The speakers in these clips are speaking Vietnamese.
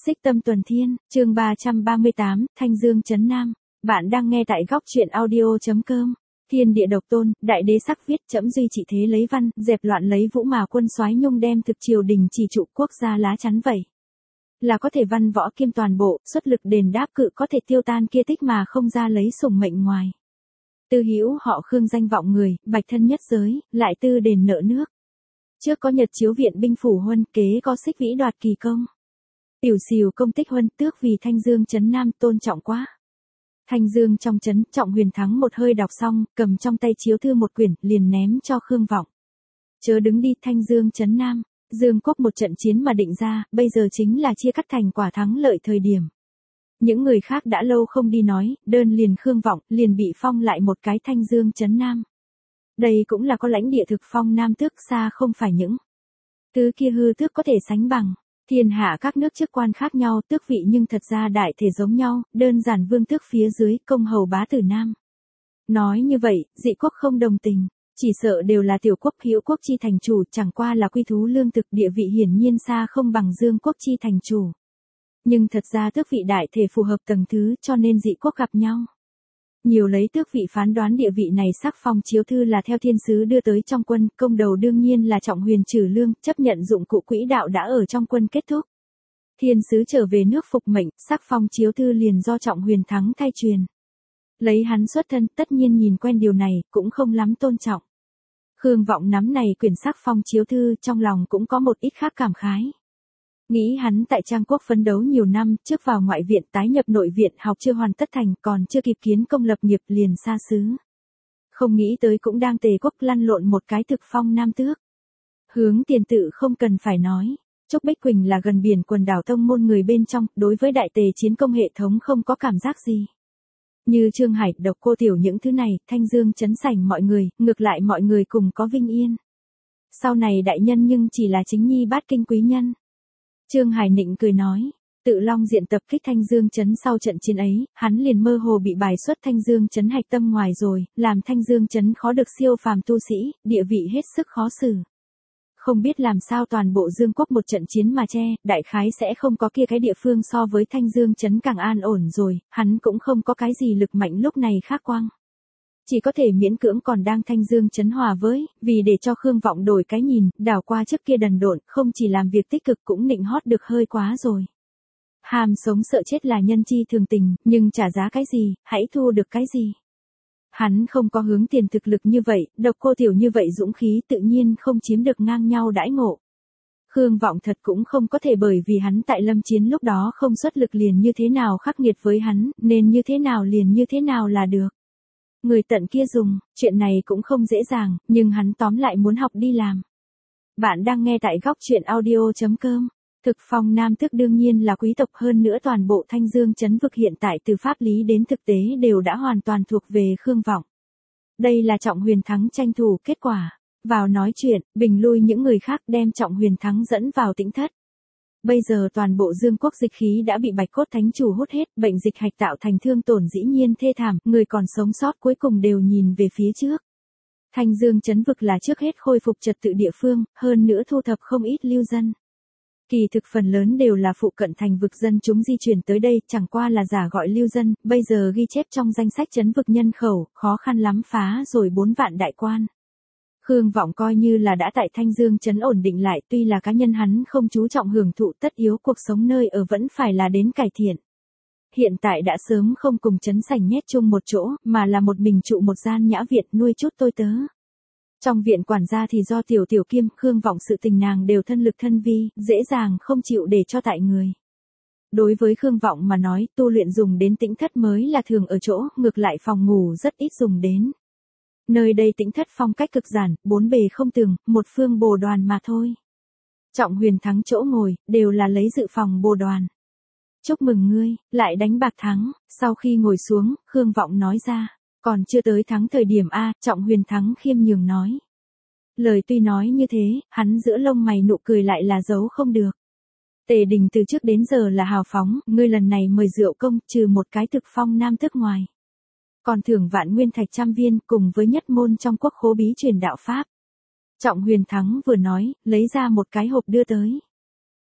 Xích Tâm Tuần Thiên, chương 338, Thanh Dương Trấn Nam. Bạn đang nghe tại góc truyện audio.com. Thiên địa độc tôn, đại đế sắc viết chẫm duy trị thế lấy văn, dẹp loạn lấy vũ mà quân soái nhung đem thực triều đình chỉ trụ quốc gia lá chắn vậy. Là có thể văn võ kiêm toàn bộ, xuất lực đền đáp cự có thể tiêu tan kia tích mà không ra lấy sủng mệnh ngoài. Tư hữu họ Khương danh vọng người, bạch thân nhất giới, lại tư đền nợ nước. Trước có Nhật chiếu viện binh phủ huân, kế có Xích Vĩ đoạt kỳ công. Tiểu xìu công tích huân tước vì Thanh Dương Trấn Nam tôn trọng quá. Thanh Dương trong trấn, Trọng Huyền Thắng một hơi đọc xong, cầm trong tay chiếu thư một quyển, liền ném cho Khương Vọng. Chớ đứng đi, Thanh Dương Trấn Nam, Dương quốc một trận chiến mà định ra, bây giờ chính là chia cắt thành quả thắng lợi thời điểm. Những người khác đã lâu không đi nói, đơn liền Khương Vọng, liền bị phong lại một cái Thanh Dương Trấn Nam. Đây cũng là có lãnh địa thực phong nam tước, xa không phải những thứ kia hư tước có thể sánh bằng. Thiên hạ các nước chức quan khác nhau, tước vị nhưng thật ra đại thể giống nhau, đơn giản vương tước phía dưới, công hầu bá tử nam. Nói như vậy, dị quốc không đồng tình, chỉ sợ đều là tiểu quốc hữu quốc chi thành chủ, chẳng qua là quy thú lương thực, địa vị hiển nhiên xa không bằng Dương quốc chi thành chủ. Nhưng thật ra tước vị đại thể phù hợp tầng thứ, cho nên dị quốc gặp nhau. Nhiều lấy tước vị phán đoán địa vị này, sắc phong chiếu thư là theo thiên sứ đưa tới trong quân, công đầu đương nhiên là Trọng Huyền Trử Lương, chấp nhận dụng cụ quỹ đạo đã ở trong quân kết thúc. Thiên sứ trở về nước phục mệnh, sắc phong chiếu thư liền do Trọng Huyền Thắng thay truyền. Lấy hắn xuất thân, tất nhiên nhìn quen điều này, cũng không lắm tôn trọng. Khương Vọng nắm này quyển sắc phong chiếu thư, trong lòng cũng có một ít khác cảm khái. Nghĩ hắn tại Trang Quốc phấn đấu nhiều năm, trước vào ngoại viện tái nhập nội viện, học chưa hoàn tất thành, còn chưa kịp kiến công lập nghiệp liền xa xứ. Không nghĩ tới cũng đang Tề quốc lăn lộn một cái thực phong nam tước. Hướng tiền tự không cần phải nói, Trúc Bích Quỳnh là gần biển quần đảo tông môn người bên trong, đối với đại Tề chiến công hệ thống không có cảm giác gì. Như Trương Hải, Độc Cô Tiểu những thứ này, Thanh Dương trấn sảnh mọi người, ngược lại mọi người cùng có vinh yên. Sau này đại nhân nhưng chỉ là chính nhi bát kinh quý nhân. Trương Hải Nịnh cười nói, tự Long diện tập kích Thanh Dương trấn sau trận chiến ấy, hắn liền mơ hồ bị bài xuất Thanh Dương trấn hạch tâm ngoài rồi, làm Thanh Dương trấn khó được siêu phàm tu sĩ, địa vị hết sức khó xử. Không biết làm sao toàn bộ Dương quốc một trận chiến mà che, đại khái sẽ không có kia cái địa phương so với Thanh Dương trấn càng an ổn rồi, hắn cũng không có cái gì lực mạnh lúc này khác quang. Chỉ có thể miễn cưỡng còn đang Thanh Dương trấn hòa với, vì để cho Khương Vọng đổi cái nhìn, đảo qua trước kia đần độn, không chỉ làm việc tích cực cũng nịnh hót được hơi quá rồi. Hàm sống sợ chết là nhân chi thường tình, nhưng trả giá cái gì, hãy thu được cái gì. Hắn không có hướng tiền thực lực như vậy, Độc Cô Tiểu như vậy dũng khí tự nhiên không chiếm được ngang nhau đãi ngộ. Khương Vọng thật cũng không có thể bởi vì hắn tại lâm chiến lúc đó không xuất lực liền như thế nào khắc nghiệt với hắn, nên như thế nào liền như thế nào là được. Người tận kia dùng, chuyện này cũng không dễ dàng, nhưng hắn tóm lại muốn học đi làm. Bạn đang nghe tại góc truyện audio.com. Thực phong nam tước đương nhiên là quý tộc, hơn nữa toàn bộ Thanh Dương trấn vực hiện tại từ pháp lý đến thực tế đều đã hoàn toàn thuộc về Khương Vọng. Đây là Trọng Huyền Thắng tranh thủ kết quả. Vào nói chuyện, bình lui những người khác đem Trọng Huyền Thắng dẫn vào Tĩnh Thất. Bây giờ toàn bộ Dương quốc dịch khí đã bị Bạch Cốt Thánh Chủ hút hết, bệnh dịch hạch tạo thành thương tổn dĩ nhiên thê thảm, người còn sống sót cuối cùng đều nhìn về phía trước. Thanh Dương trấn vực là trước hết khôi phục trật tự địa phương, hơn nữa thu thập không ít lưu dân. Kỳ thực phần lớn đều là phụ cận thành vực dân chúng di chuyển tới đây, chẳng qua là giả gọi lưu dân, bây giờ ghi chép trong danh sách trấn vực nhân khẩu, khó khăn lắm phá rồi 4 vạn đại quan. Khương Vọng coi như là đã tại Thanh Dương trấn ổn định lại, tuy là cá nhân hắn không chú trọng hưởng thụ, tất yếu cuộc sống nơi ở vẫn phải là đến cải thiện. Hiện tại đã sớm không cùng trấn sảnh nhét chung một chỗ, mà là một mình trụ một gian nhã viện nuôi chút tôi tớ. Trong viện quản gia thì do Tiểu Kiêm, Khương Vọng sự tình nàng đều thân lực thân vi, dễ dàng không chịu để cho tại người. Đối với Khương Vọng mà nói, tu luyện dùng đến Tĩnh Thất mới là thường ở chỗ, ngược lại phòng ngủ rất ít dùng đến. Nơi đây Tĩnh Thất phong cách cực giản, 4 bề không tường, một phương bồ đoàn mà thôi. Trọng Huyền Thắng chỗ ngồi, đều là lấy dự phòng bồ đoàn. Chúc mừng ngươi, lại đánh bạc thắng, sau khi ngồi xuống, Khương Vọng nói ra, còn chưa tới thắng thời điểm A, Trọng Huyền Thắng khiêm nhường nói. Lời tuy nói như thế, hắn giữa lông mày nụ cười lại là giấu không được. Tề Đình từ trước đến giờ là hào phóng, ngươi lần này mời rượu công, trừ một cái thực phong nam tước ngoài. Còn thưởng vạn nguyên thạch 100 viên, cùng với nhất môn trong quốc khố bí truyền đạo Pháp. Trọng Huyền Thắng vừa nói, lấy ra một cái hộp đưa tới.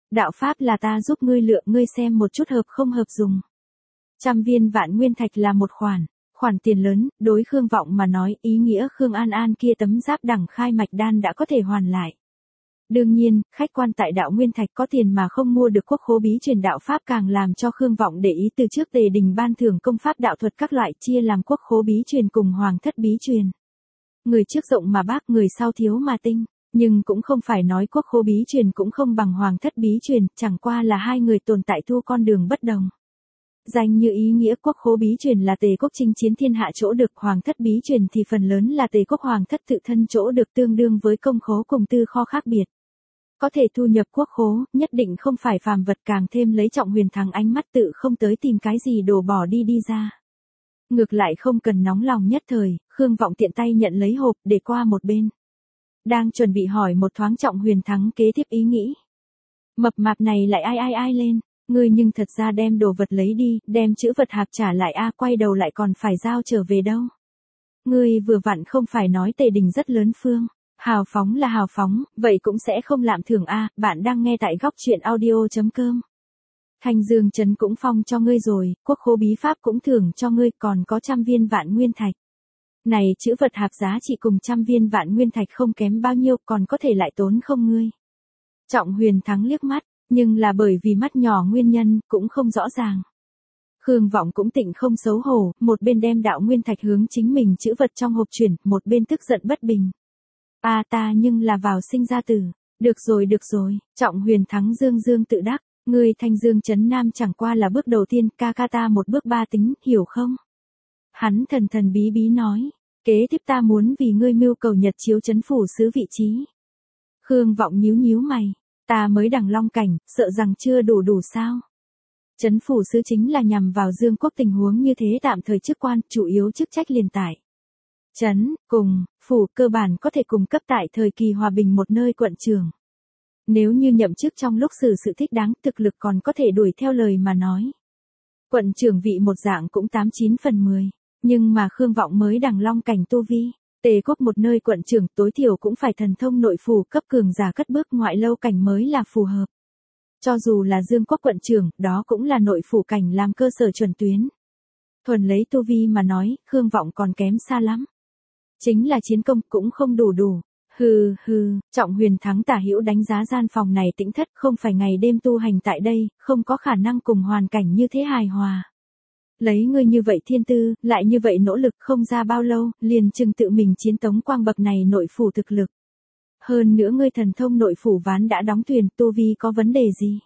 Đạo pháp là ta giúp ngươi lựa, ngươi xem một chút hợp không hợp dùng. 100 viên vạn nguyên thạch là một khoản tiền lớn, đối Khương Vọng mà nói, ý nghĩa Khương An An kia tấm giáp đẳng khai mạch đan đã có thể hoàn lại. Đương nhiên, khách quan tại đạo nguyên thạch có tiền mà không mua được quốc khố bí truyền đạo pháp càng làm cho Khương Vọng để ý từ trước Tề Đình ban thưởng công pháp đạo thuật các loại chia làm quốc khố bí truyền cùng hoàng thất bí truyền. Người trước rộng mà bác, người sau thiếu mà tinh, nhưng cũng không phải nói quốc khố bí truyền cũng không bằng hoàng thất bí truyền, chẳng qua là hai người tồn tại thu con đường bất đồng. Danh như ý nghĩa quốc khố bí truyền là Tề quốc chinh chiến thiên hạ chỗ được, hoàng thất bí truyền thì phần lớn là Tề quốc hoàng thất tự thân chỗ được, tương đương với công khố cùng tư kho khác biệt. Có thể thu nhập quốc khố, nhất định không phải phàm vật, càng thêm lấy Trọng Huyền Thắng ánh mắt tự không tới tìm cái gì đổ bỏ đi ra. Ngược lại không cần nóng lòng nhất thời, Khương Vọng tiện tay nhận lấy hộp để qua một bên. Đang chuẩn bị hỏi một thoáng Trọng Huyền Thắng kế tiếp ý nghĩ. Mập mạp này lại ai lên, ngươi nhưng thật ra đem đồ vật lấy đi, đem chữ vật hạp trả lại quay đầu lại còn phải giao trở về đâu. Ngươi vừa vặn không phải nói Tề Đình rất lớn phương. Hào phóng là hào phóng, vậy cũng sẽ không lạm thưởng bạn đang nghe tại góc truyện audio.com. Thanh Dương Trấn cũng phong cho ngươi rồi, quốc khố bí pháp cũng thưởng cho ngươi, còn có 100 viên vạn nguyên thạch. Này chữ vật hạp giá trị cùng 100 viên vạn nguyên thạch không kém bao nhiêu, còn có thể lại tốn không ngươi. Trọng Huyền Thắng liếc mắt, nhưng là bởi vì mắt nhỏ nguyên nhân, cũng không rõ ràng. Khương Vọng cũng tịnh không xấu hổ, một bên đem đạo nguyên thạch hướng chính mình chữ vật trong hộp chuyển, một bên tức giận bất bình. Ta nhưng là vào sinh ra tử. Được rồi, Trọng Huyền Thắng dương tự đắc, ngươi Thanh Dương Trấn Nam chẳng qua là bước đầu tiên, ca ta một bước ba tính, hiểu không? Hắn thần bí nói, kế tiếp ta muốn vì ngươi mưu cầu Nhật chiếu trấn phủ sứ vị trí. Khương Vọng nhíu mày, ta mới đẳng long cảnh, sợ rằng chưa đủ sao? Trấn phủ sứ chính là nhằm vào Dương quốc tình huống như thế tạm thời chức quan, chủ yếu chức trách liền tải. Trấn, cùng, phủ cơ bản có thể cung cấp tại thời kỳ hòa bình một nơi quận trưởng. Nếu như nhậm chức trong lúc xử sự thích đáng, thực lực còn có thể đuổi theo lời mà nói. Quận trưởng vị một dạng cũng 89 phần 10, nhưng mà Khương Vọng mới đẳng long cảnh tu vi. Tề quốc một nơi quận trưởng tối thiểu cũng phải thần thông nội phủ cấp cường giả cất bước ngoại lâu cảnh mới là phù hợp. Cho dù là Dương quốc quận trưởng, đó cũng là nội phủ cảnh làm cơ sở chuẩn tuyến. Thuần lấy tu vi mà nói, Khương Vọng còn kém xa lắm. Chính là chiến công cũng không đủ. Hừ, Trọng Huyền Thắng tả hữu đánh giá gian phòng này tĩnh thất, không phải ngày đêm tu hành tại đây, không có khả năng cùng hoàn cảnh như thế hài hòa. Lấy ngươi như vậy thiên tư, lại như vậy nỗ lực, không ra bao lâu, liền chừng tự mình chiến tống quang bậc này nội phủ thực lực. Hơn nữa ngươi thần thông nội phủ ván đã đóng thuyền, tu vi có vấn đề gì?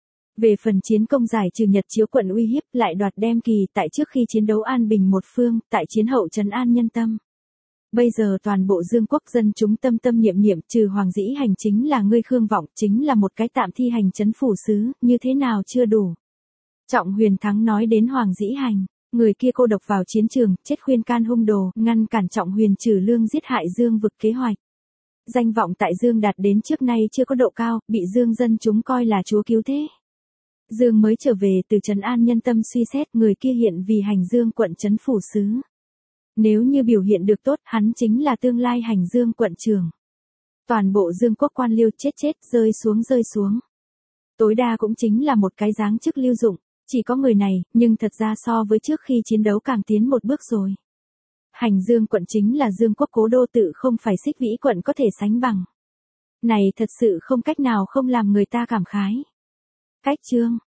Về phần chiến công giải trừ Nhật chiếu quận uy hiếp, lại đoạt đem kỳ tại trước khi chiến đấu an bình một phương, tại chiến hậu trấn an nhân tâm. Bây giờ toàn bộ Dương quốc dân chúng tâm niệm trừ Hoàng Dĩ Hành chính là ngươi Khương Vọng, chính là một cái tạm thi hành trấn phủ sứ, như thế nào chưa đủ. Trọng Huyền Thắng nói đến Hoàng Dĩ Hành, người kia cô độc vào chiến trường, chết khuyên can hung đồ, ngăn cản Trọng Huyền trừ lương giết hại Dương vực kế hoạch. Danh vọng tại Dương đạt đến trước nay chưa có độ cao, bị Dương dân chúng coi là chúa cứu thế. Dương mới trở về từ trấn an nhân tâm suy xét, người kia hiện vì hành Dương quận trấn phủ sứ. Nếu như biểu hiện được tốt, hắn chính là tương lai hành Dương quận trưởng. Toàn bộ Dương quốc quan liêu chết, rơi xuống. Tối đa cũng chính là một cái dáng chức lưu dụng, chỉ có người này, nhưng thật ra so với trước khi chiến đấu càng tiến một bước rồi. Hành Dương quận chính là Dương quốc cố đô, tự không phải Xích Vĩ quận có thể sánh bằng. Này thật sự không cách nào không làm người ta cảm khái. Cách chương